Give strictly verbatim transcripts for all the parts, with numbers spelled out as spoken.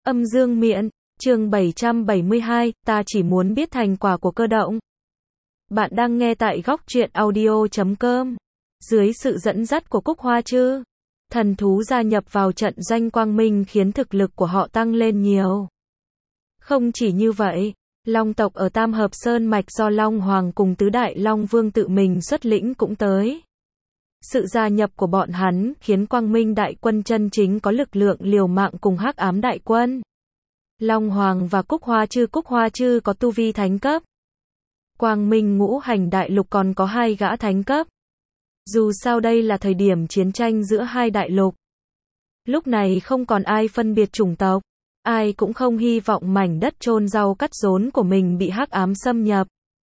Âm dương miện, chương bảy trăm bảy mươi hai, ta chỉ muốn biết thành quả của cơ động. Bạn đang nghe tại góc truyện audio chấm com. Dưới sự dẫn dắt của Cúc Hoa Trư, thần thú gia nhập vào trận doanh quang minh khiến thực lực của họ tăng lên nhiều. Không chỉ như vậy, Long tộc ở Tam Hợp Sơn Mạch do Long Hoàng cùng Tứ Đại Long Vương tự mình xuất lĩnh cũng tới. Sự gia nhập của bọn hắn khiến Quang Minh Đại Quân chân chính có lực lượng liều mạng cùng Hắc Ám Đại Quân. Long Hoàng và Cúc Hoa Trư Cúc Hoa Trư có tu vi thánh cấp. Quang Minh Ngũ Hành Đại Lục còn có hai gã thánh cấp. Dù sao đây là thời điểm chiến tranh giữa hai đại lục. Lúc này không còn ai phân biệt chủng tộc, ai cũng không hy vọng mảnh đất chôn rau cắt rốn của mình bị hắc ám xâm nhập.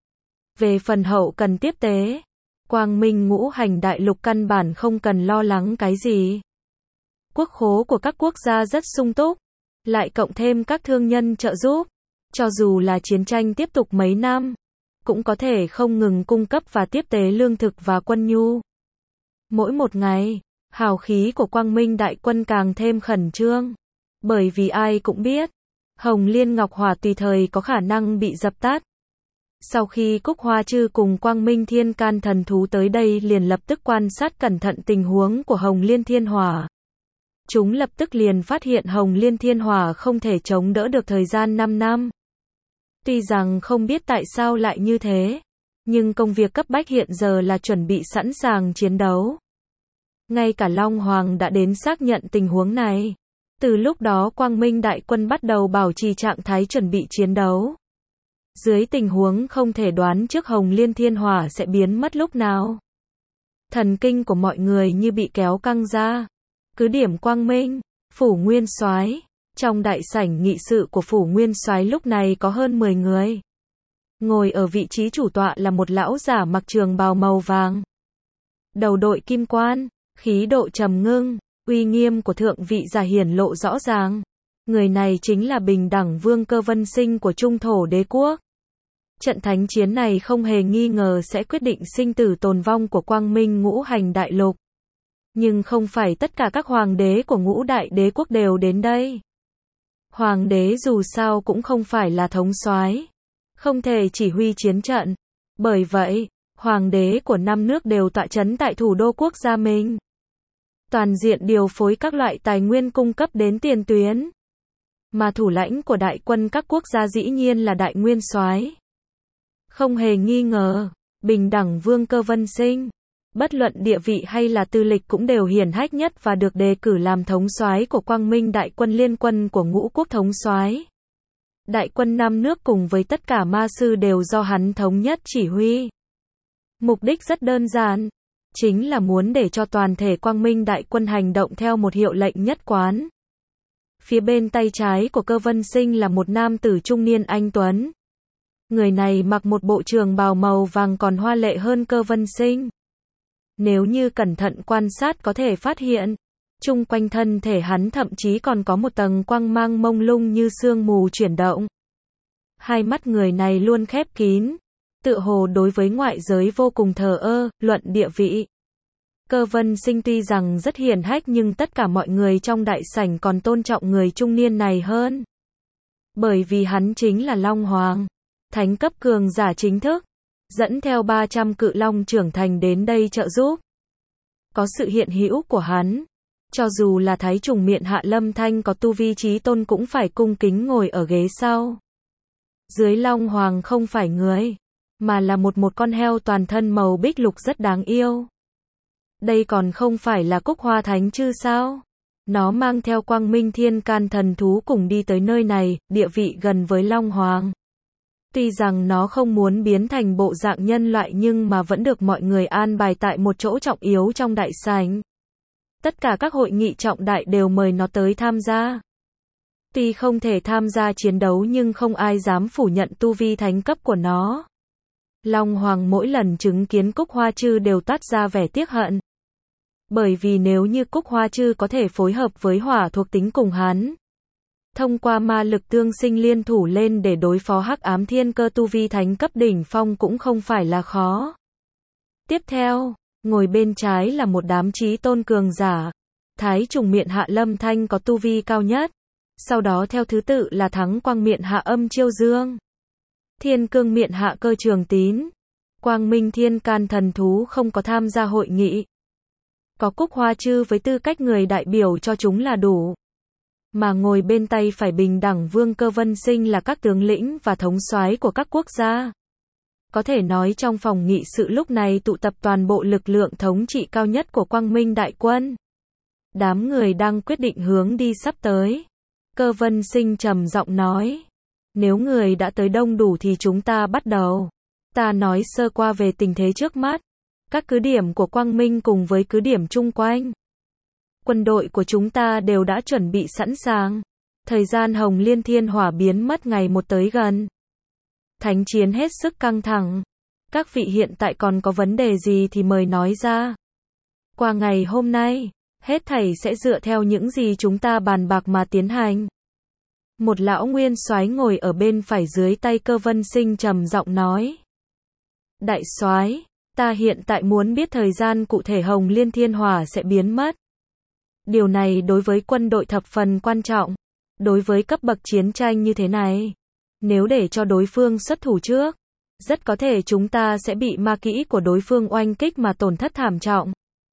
Về phần hậu cần tiếp tế, Quang Minh Ngũ Hành Đại Lục căn bản không cần lo lắng cái gì. Quốc khố của các quốc gia rất sung túc, lại cộng thêm các thương nhân trợ giúp, cho dù là chiến tranh tiếp tục mấy năm, cũng có thể không ngừng cung cấp và tiếp tế lương thực và quân nhu. Mỗi một ngày, hào khí của Quang Minh Đại Quân càng thêm khẩn trương, bởi vì ai cũng biết, Hồng Liên Ngọc Hỏa tùy thời có khả năng bị dập tắt. Sau khi Cúc Hoa Trư cùng Quang Minh Thiên Can thần thú tới đây liền lập tức quan sát cẩn thận tình huống của Hồng Liên Thiên Hỏa. Chúng lập tức liền phát hiện Hồng Liên Thiên Hỏa không thể chống đỡ được thời gian năm năm. Tuy rằng không biết tại sao lại như thế, nhưng công việc cấp bách hiện giờ là chuẩn bị sẵn sàng chiến đấu. Ngay cả Long Hoàng đã đến xác nhận tình huống này. Từ lúc đó Quang Minh Đại Quân bắt đầu bảo trì trạng thái chuẩn bị chiến đấu. Dưới tình huống không thể đoán trước Hồng Liên Thiên Hỏa sẽ biến mất lúc nào. Thần kinh của mọi người như bị kéo căng ra. Cứ điểm Quang Minh, Phủ Nguyên Soái. Trong đại sảnh nghị sự của Phủ Nguyên Soái lúc này có hơn mười người. Ngồi ở vị trí chủ tọa là một lão giả mặc trường bào màu vàng. Đầu đội kim quan, khí độ trầm ngưng, uy nghiêm của thượng vị giả hiển lộ rõ ràng. Người này chính là Bình Đẳng Vương Cơ Vân Sinh của Trung Thổ Đế Quốc. Trận thánh chiến này không hề nghi ngờ sẽ quyết định sinh tử tồn vong của Quang Minh Ngũ Hành Đại Lục. Nhưng không phải tất cả các hoàng đế của ngũ đại đế quốc đều đến đây. Hoàng đế dù sao cũng không phải là thống soái, không thể chỉ huy chiến trận. Bởi vậy, hoàng đế của năm nước đều tọa trấn tại thủ đô quốc gia mình. Toàn diện điều phối các loại tài nguyên cung cấp đến tiền tuyến. Mà thủ lãnh của đại quân các quốc gia dĩ nhiên là Đại Nguyên Soái. Không hề nghi ngờ, Bình Đẳng Vương Cơ Vân Sinh, bất luận địa vị hay là tư lịch cũng đều hiển hách nhất và được đề cử làm thống soái của Quang Minh Đại Quân liên quân của ngũ quốc thống soái. Đại quân năm nước cùng với tất cả ma sư đều do hắn thống nhất chỉ huy. Mục đích rất đơn giản, chính là muốn để cho toàn thể Quang Minh Đại Quân hành động theo một hiệu lệnh nhất quán. Phía bên tay trái của Cơ Vân Sinh là một nam tử trung niên anh tuấn. Người này mặc một bộ trường bào màu vàng còn hoa lệ hơn Cơ Vân Sinh. Nếu như cẩn thận quan sát có thể phát hiện, chung quanh thân thể hắn thậm chí còn có một tầng quang mang mông lung như sương mù chuyển động. Hai mắt người này luôn khép kín, tựa hồ đối với ngoại giới vô cùng thờ ơ, luận địa vị. Cơ Vân Sinh tuy rằng rất hiển hách nhưng tất cả mọi người trong đại sảnh còn tôn trọng người trung niên này hơn. Bởi vì hắn chính là Long Hoàng, thánh cấp cường giả chính thức, dẫn theo ba trăm cự long trưởng thành đến đây trợ giúp. Có sự hiện hữu của hắn, cho dù là Thái Trùng Miện Hạ Lâm Thanh có tu vi chí tôn cũng phải cung kính ngồi ở ghế sau. Dưới Long Hoàng không phải người, mà là một một con heo toàn thân màu bích lục rất đáng yêu. Đây còn không phải là Cúc Hoa Thánh chứ sao? Nó mang theo Quang Minh Thiên Can thần thú cùng đi tới nơi này, địa vị gần với Long Hoàng. Tuy rằng nó không muốn biến thành bộ dạng nhân loại nhưng mà vẫn được mọi người an bài tại một chỗ trọng yếu trong đại sảnh. Tất cả các hội nghị trọng đại đều mời nó tới tham gia. Tuy không thể tham gia chiến đấu nhưng không ai dám phủ nhận tu vi thánh cấp của nó. Long Hoàng mỗi lần chứng kiến Cúc Hoa Trư đều toát ra vẻ tiếc hận. Bởi vì nếu như Cúc Hoa Trư có thể phối hợp với hỏa thuộc tính cùng hắn, thông qua ma lực tương sinh liên thủ lên để đối phó Hắc Ám Thiên Cơ tu vi thánh cấp đỉnh phong cũng không phải là khó. Tiếp theo, ngồi bên trái là một đám chí tôn cường giả. Thái Trùng Miện Hạ Lâm Thanh có tu vi cao nhất, sau đó theo thứ tự là Thắng Quang Miện Hạ Âm Chiêu Dương, Thiên Cương Miện Hạ Cơ Trường Tín, Quang Minh Thiên Can Thần Thú không có tham gia hội nghị. Có Cúc Hoa Chư với tư cách người đại biểu cho chúng là đủ. Mà ngồi bên tay phải bình đẳng Vương Cơ Vân Sinh là các tướng lĩnh và thống soái của các quốc gia. Có thể nói trong phòng nghị sự lúc này tụ tập toàn bộ lực lượng thống trị cao nhất của Quang Minh Đại Quân. Đám người đang quyết định hướng đi sắp tới. Cơ Vân Sinh trầm giọng nói. Nếu người đã tới đông đủ thì chúng ta bắt đầu. Ta nói sơ qua về tình thế trước mắt. Các cứ điểm của Quang Minh cùng với cứ điểm chung quanh. Quân đội của chúng ta đều đã chuẩn bị sẵn sàng. Thời gian Hồng Liên Thiên Hỏa biến mất ngày một tới gần. Thánh chiến hết sức căng thẳng. Các vị hiện tại còn có vấn đề gì thì mời nói ra. Qua ngày hôm nay, hết thảy sẽ dựa theo những gì chúng ta bàn bạc mà tiến hành. Một lão nguyên soái ngồi ở bên phải dưới tay Cơ Vân Sinh trầm giọng nói. Đại soái, ta hiện tại muốn biết thời gian cụ thể Hồng Liên Thiên Hỏa sẽ biến mất. Điều này đối với quân đội thập phần quan trọng. Đối với cấp bậc chiến tranh như thế này, nếu để cho đối phương xuất thủ trước, rất có thể chúng ta sẽ bị ma kỹ của đối phương oanh kích mà tổn thất thảm trọng.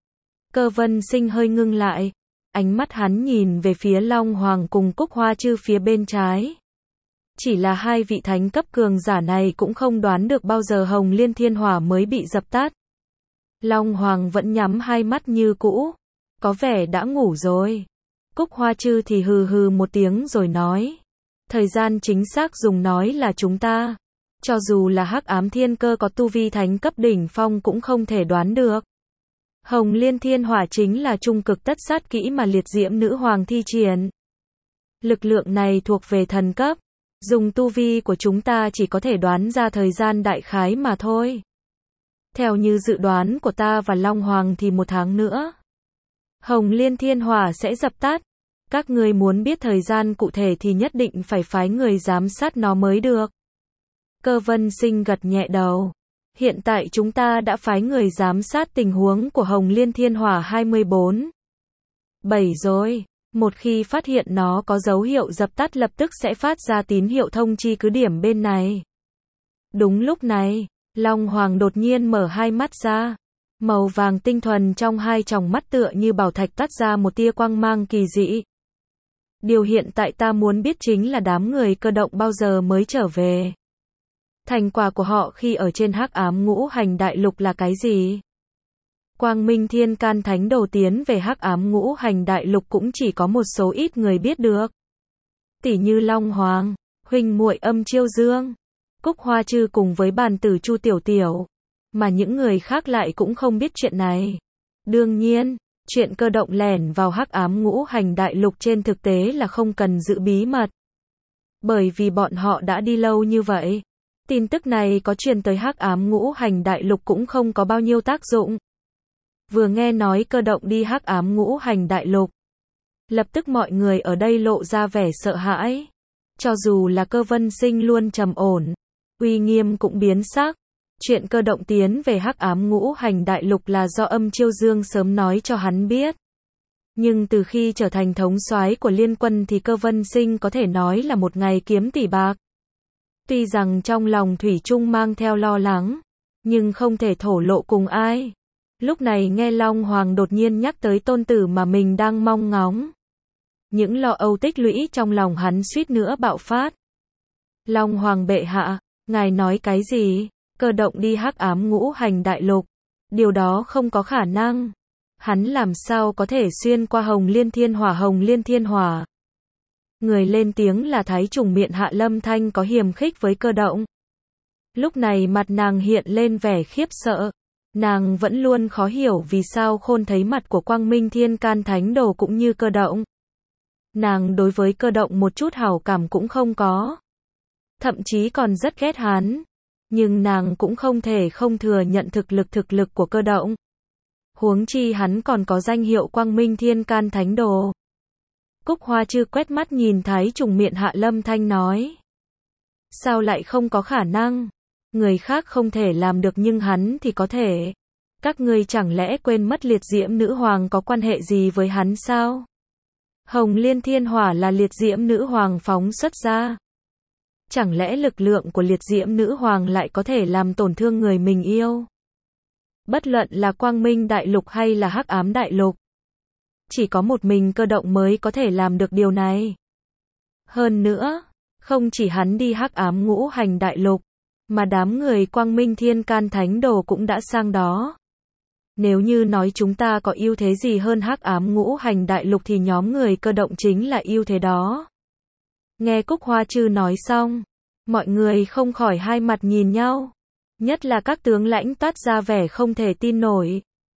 Cơ Vân Sinh hơi ngưng lại, ánh mắt hắn nhìn về phía Long Hoàng cùng Cúc Hoa Chư phía bên trái. Chỉ là hai vị thánh cấp cường giả này cũng không đoán được bao giờ Hồng Liên Thiên Hỏa mới bị dập tắt. Long Hoàng vẫn nhắm hai mắt như cũ, có vẻ đã ngủ rồi. Cúc Hoa Chư thì hừ hừ một tiếng rồi nói. Thời gian chính xác dùng nói là chúng ta. Cho dù là Hắc Ám Thiên Cơ có tu vi thánh cấp đỉnh phong cũng không thể đoán được. Hồng Liên Thiên Hỏa chính là trung cực tất sát kỹ mà liệt diễm nữ hoàng thi triển. Lực lượng này thuộc về thần cấp. Dùng tu vi của chúng ta chỉ có thể đoán ra thời gian đại khái mà thôi. Theo như dự đoán của ta và Long Hoàng thì một tháng nữa, Hồng Liên Thiên Hỏa sẽ dập tắt. Các ngươi muốn biết thời gian cụ thể thì nhất định phải phái người giám sát nó mới được. Cơ Vân Sinh gật nhẹ đầu. Hiện tại chúng ta đã phái người giám sát tình huống của Hồng Liên Thiên Hỏa hai mươi bốn bảy rồi. Một khi phát hiện nó có dấu hiệu dập tắt lập tức sẽ phát ra tín hiệu thông chi cứ điểm bên này. Đúng lúc này, Long Hoàng đột nhiên mở hai mắt ra. Màu vàng tinh thuần trong hai tròng mắt tựa như bảo thạch tắt ra một tia quang mang kỳ dị. Điều hiện tại ta muốn biết chính là đám người cơ động bao giờ mới trở về. Thành quả của họ khi ở trên Hắc Ám Ngũ Hành Đại Lục là cái gì? Quang Minh Thiên Can Thánh Đồ tiến về Hắc Ám Ngũ Hành Đại Lục cũng chỉ có một số ít người biết được. Tỷ như Long Hoàng, huynh muội Âm Chiêu Dương, Cúc Hoa Chư cùng với bàn tử Chu Tiểu Tiểu. Mà những người khác lại cũng không biết chuyện này. Đương nhiên, chuyện cơ động lẻn vào Hắc Ám Ngũ Hành Đại Lục trên thực tế là không cần giữ bí mật. Bởi vì bọn họ đã đi lâu như vậy. Tin tức này có truyền tới Hắc Ám Ngũ Hành Đại Lục cũng không có bao nhiêu tác dụng. Vừa nghe nói cơ động đi Hắc Ám Ngũ Hành Đại Lục, lập tức mọi người ở đây lộ ra vẻ sợ hãi. Cho dù là Cơ Vân Sinh luôn trầm ổn, uy nghiêm cũng biến sắc. Chuyện cơ động tiến về Hắc Ám Ngũ Hành Đại Lục là do Âm Chiêu Dương sớm nói cho hắn biết. Nhưng từ khi trở thành thống soái của liên quân thì Cơ Vân Sinh có thể nói là một ngày kiếm tỷ bạc. Tuy rằng trong lòng thủy chung mang theo lo lắng, nhưng không thể thổ lộ cùng ai. Lúc này nghe Long Hoàng đột nhiên nhắc tới tôn tử mà mình đang mong ngóng. Những lo âu tích lũy trong lòng hắn suýt nữa bạo phát. Long Hoàng bệ hạ, ngài nói cái gì? Cơ động đi Hắc Ám Ngũ Hành Đại Lục. Điều đó không có khả năng. Hắn làm sao có thể xuyên qua Hồng Liên Thiên Hỏa Hồng Liên Thiên Hỏa. Người lên tiếng là Thái Trùng Miện Hạ Lâm Thanh có hiềm khích với cơ động. Lúc này mặt nàng hiện lên vẻ khiếp sợ. Nàng vẫn luôn khó hiểu vì sao khôn thấy mặt của Quang Minh Thiên Can Thánh Đồ cũng như cơ động. Nàng đối với cơ động một chút hảo cảm cũng không có. Thậm chí còn rất ghét hắn. Nhưng nàng cũng không thể không thừa nhận thực lực thực lực của cơ động. Huống chi hắn còn có danh hiệu Quang Minh Thiên Can Thánh Đồ. Cúc Hoa Chư quét mắt nhìn Thái Trùng Miện Hạ Lâm Thanh nói. Sao lại không có khả năng? Người khác không thể làm được nhưng hắn thì có thể. Các ngươi chẳng lẽ quên mất liệt diễm nữ hoàng có quan hệ gì với hắn sao? Hồng Liên Thiên Hỏa là liệt diễm nữ hoàng phóng xuất ra. Chẳng lẽ lực lượng của liệt diễm nữ hoàng lại có thể làm tổn thương người mình yêu? Bất luận là Quang Minh Đại Lục hay là Hắc Ám Đại Lục, chỉ có một mình Cơ Động mới có thể làm được điều này. Hơn nữa, không chỉ hắn đi Hắc Ám Ngũ Hành Đại Lục, mà đám người Quang Minh Thiên Can Thánh Đồ cũng đã sang đó. Nếu như nói chúng ta có ưu thế gì hơn Hắc Ám Ngũ Hành Đại Lục thì nhóm người Cơ Động chính là ưu thế đó. Nghe Cúc Hoa Trư nói xong, mọi người không khỏi hai mặt nhìn nhau, nhất là các tướng lãnh toát ra vẻ không thể tin nổi.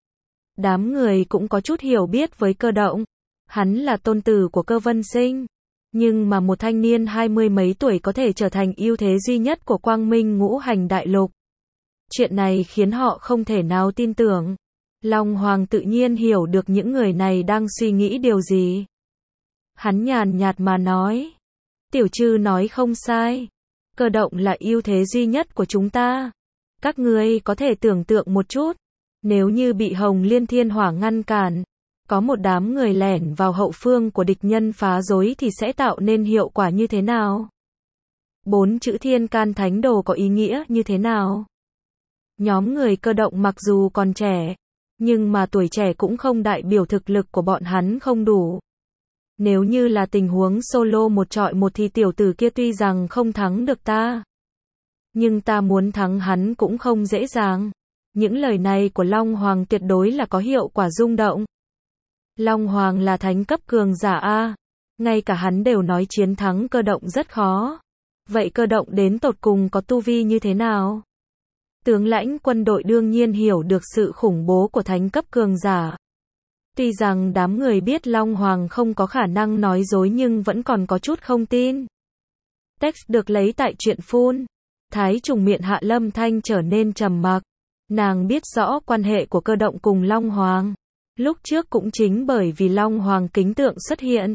Đám người cũng có chút hiểu biết với Cơ Động, hắn là tôn tử của Cơ Vân Sinh, nhưng mà một thanh niên hai mươi mấy tuổi có thể trở thành ưu thế duy nhất của Quang Minh Ngũ Hành Đại Lục. Chuyện này khiến họ không thể nào tin tưởng. Long Hoàng tự nhiên hiểu được những người này đang suy nghĩ điều gì. Hắn nhàn nhạt mà nói, Tiểu Trư nói không sai, Cơ Động là ưu thế duy nhất của chúng ta. Các ngươi có thể tưởng tượng một chút, nếu như bị Hồng Liên Thiên Hỏa ngăn cản, có một đám người lẻn vào hậu phương của địch nhân phá rối thì sẽ tạo nên hiệu quả như thế nào? Bốn chữ Thiên Can Thánh Đồ có ý nghĩa như thế nào? Nhóm người Cơ Động mặc dù còn trẻ, nhưng mà tuổi trẻ cũng không đại biểu thực lực của bọn hắn không đủ. Nếu như là tình huống solo một trọi một thì tiểu tử kia tuy rằng không thắng được ta, nhưng ta muốn thắng hắn cũng không dễ dàng. Những lời này của Long Hoàng tuyệt đối là có hiệu quả rung động. Long Hoàng là thánh cấp cường giả a, ngay cả hắn đều nói chiến thắng Cơ Động rất khó. Vậy Cơ Động đến tột cùng có tu vi như thế nào? Tướng lãnh quân đội đương nhiên hiểu được sự khủng bố của thánh cấp cường giả. Tuy rằng đám người biết Long Hoàng không có khả năng nói dối nhưng vẫn còn có chút không tin. Text được lấy tại truyện phun. Thái trùng miệng Hạ Lâm Thanh trở nên trầm mặc. Nàng biết rõ quan hệ của Cơ Động cùng Long Hoàng. Lúc trước cũng chính bởi vì Long Hoàng kính tượng xuất hiện,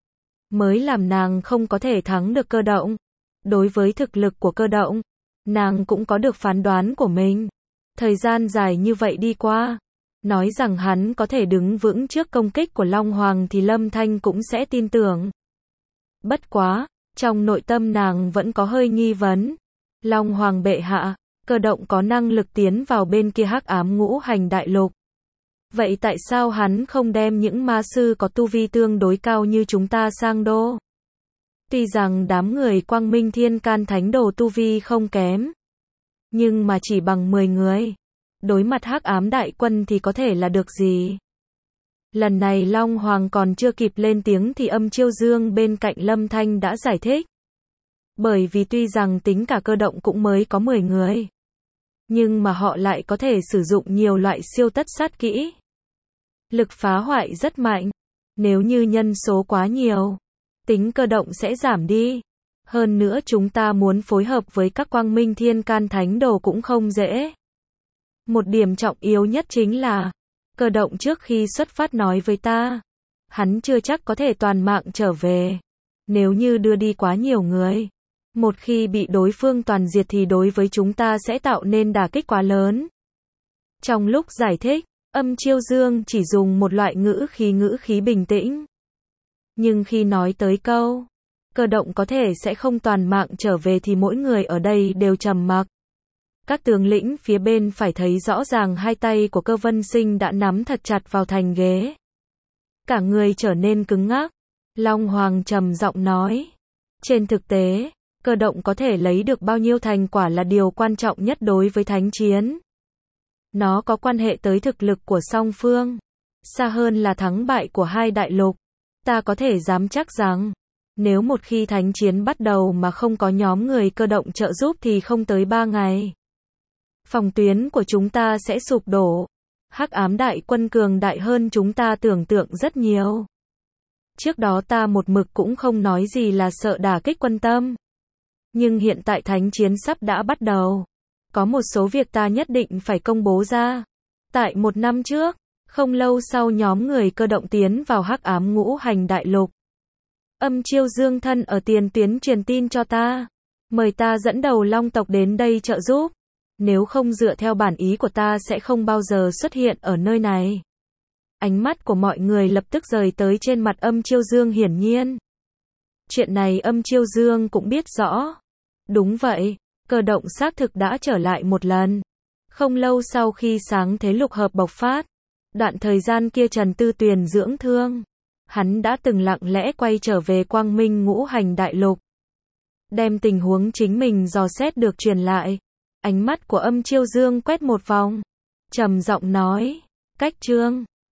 mới làm nàng không có thể thắng được Cơ Động. Đối với thực lực của Cơ Động, nàng cũng có được phán đoán của mình. Thời gian dài như vậy đi qua, nói rằng hắn có thể đứng vững trước công kích của Long Hoàng thì Lâm Thanh cũng sẽ tin tưởng. Bất quá, trong nội tâm nàng vẫn có hơi nghi vấn. Long Hoàng bệ hạ, Cơ Động có năng lực tiến vào bên kia Hắc Ám Ngũ Hành Đại Lục. Vậy tại sao hắn không đem những ma sư có tu vi tương đối cao như chúng ta sang đô? Tuy rằng đám người Quang Minh Thiên Can Thánh Đồ tu vi không kém, nhưng mà chỉ bằng mười người, đối mặt Hắc Ám Đại Quân thì có thể là được gì? Lần này Long Hoàng còn chưa kịp lên tiếng thì Âm Chiêu Dương bên cạnh Lâm Thanh đã giải thích. Bởi vì tuy rằng tính cả Cơ Động cũng mới có mười người, nhưng mà họ lại có thể sử dụng nhiều loại siêu tất sát kỹ. Lực phá hoại rất mạnh. Nếu như nhân số quá nhiều, tính Cơ Động sẽ giảm đi. Hơn nữa chúng ta muốn phối hợp với các Quang Minh Thiên Can Thánh Đồ cũng không dễ. Một điểm trọng yếu nhất chính là, Cơ Động trước khi xuất phát nói với ta, hắn chưa chắc có thể toàn mạng trở về. Nếu như đưa đi quá nhiều người, một khi bị đối phương toàn diệt thì đối với chúng ta sẽ tạo nên đả kích quá lớn. Trong lúc giải thích, Âm Chiêu Dương chỉ dùng một loại ngữ khí ngữ khí bình tĩnh. Nhưng khi nói tới câu, Cơ Động có thể sẽ không toàn mạng trở về thì mỗi người ở đây đều trầm mặc. Các tướng lĩnh phía bên phải thấy rõ ràng hai tay của Cơ Vân Sinh đã nắm thật chặt vào thành ghế. Cả người trở nên cứng ngắc. Long Hoàng trầm giọng nói, trên thực tế, Cơ Động có thể lấy được bao nhiêu thành quả là điều quan trọng nhất đối với thánh chiến. Nó có quan hệ tới thực lực của song phương, xa hơn là thắng bại của hai đại lục. Ta có thể dám chắc rằng, nếu một khi thánh chiến bắt đầu mà không có nhóm người Cơ Động trợ giúp thì không tới ba ngày, phòng tuyến của chúng ta sẽ sụp đổ. Hắc Ám Đại Quân cường đại hơn chúng ta tưởng tượng rất nhiều. Trước đó ta một mực cũng không nói gì là sợ đả kích quân tâm. Nhưng hiện tại thánh chiến sắp đã bắt đầu. Có một số việc ta nhất định phải công bố ra. Tại một năm trước, không lâu sau nhóm người Cơ Động tiến vào Hắc Ám Ngũ Hành Đại Lục. Âm Chiêu Dương thân ở tiền tuyến truyền tin cho ta, mời ta dẫn đầu Long tộc đến đây trợ giúp. Nếu không dựa theo bản ý của ta sẽ không bao giờ xuất hiện ở nơi này. Ánh mắt của mọi người lập tức rời tới trên mặt Âm Chiêu Dương hiển nhiên. Chuyện này Âm Chiêu Dương cũng biết rõ. Đúng vậy, Cơ Động xác thực đã trở lại một lần. Không lâu sau khi sáng thế lục hợp bộc phát, đoạn thời gian kia Trần Tư Tuyền dưỡng thương, hắn đã từng lặng lẽ quay trở về Quang Minh Ngũ Hành Đại Lục. Đem tình huống chính mình dò xét được truyền lại. Ánh mắt của Âm Chiêu Dương quét một vòng, trầm giọng nói, Cách Trương,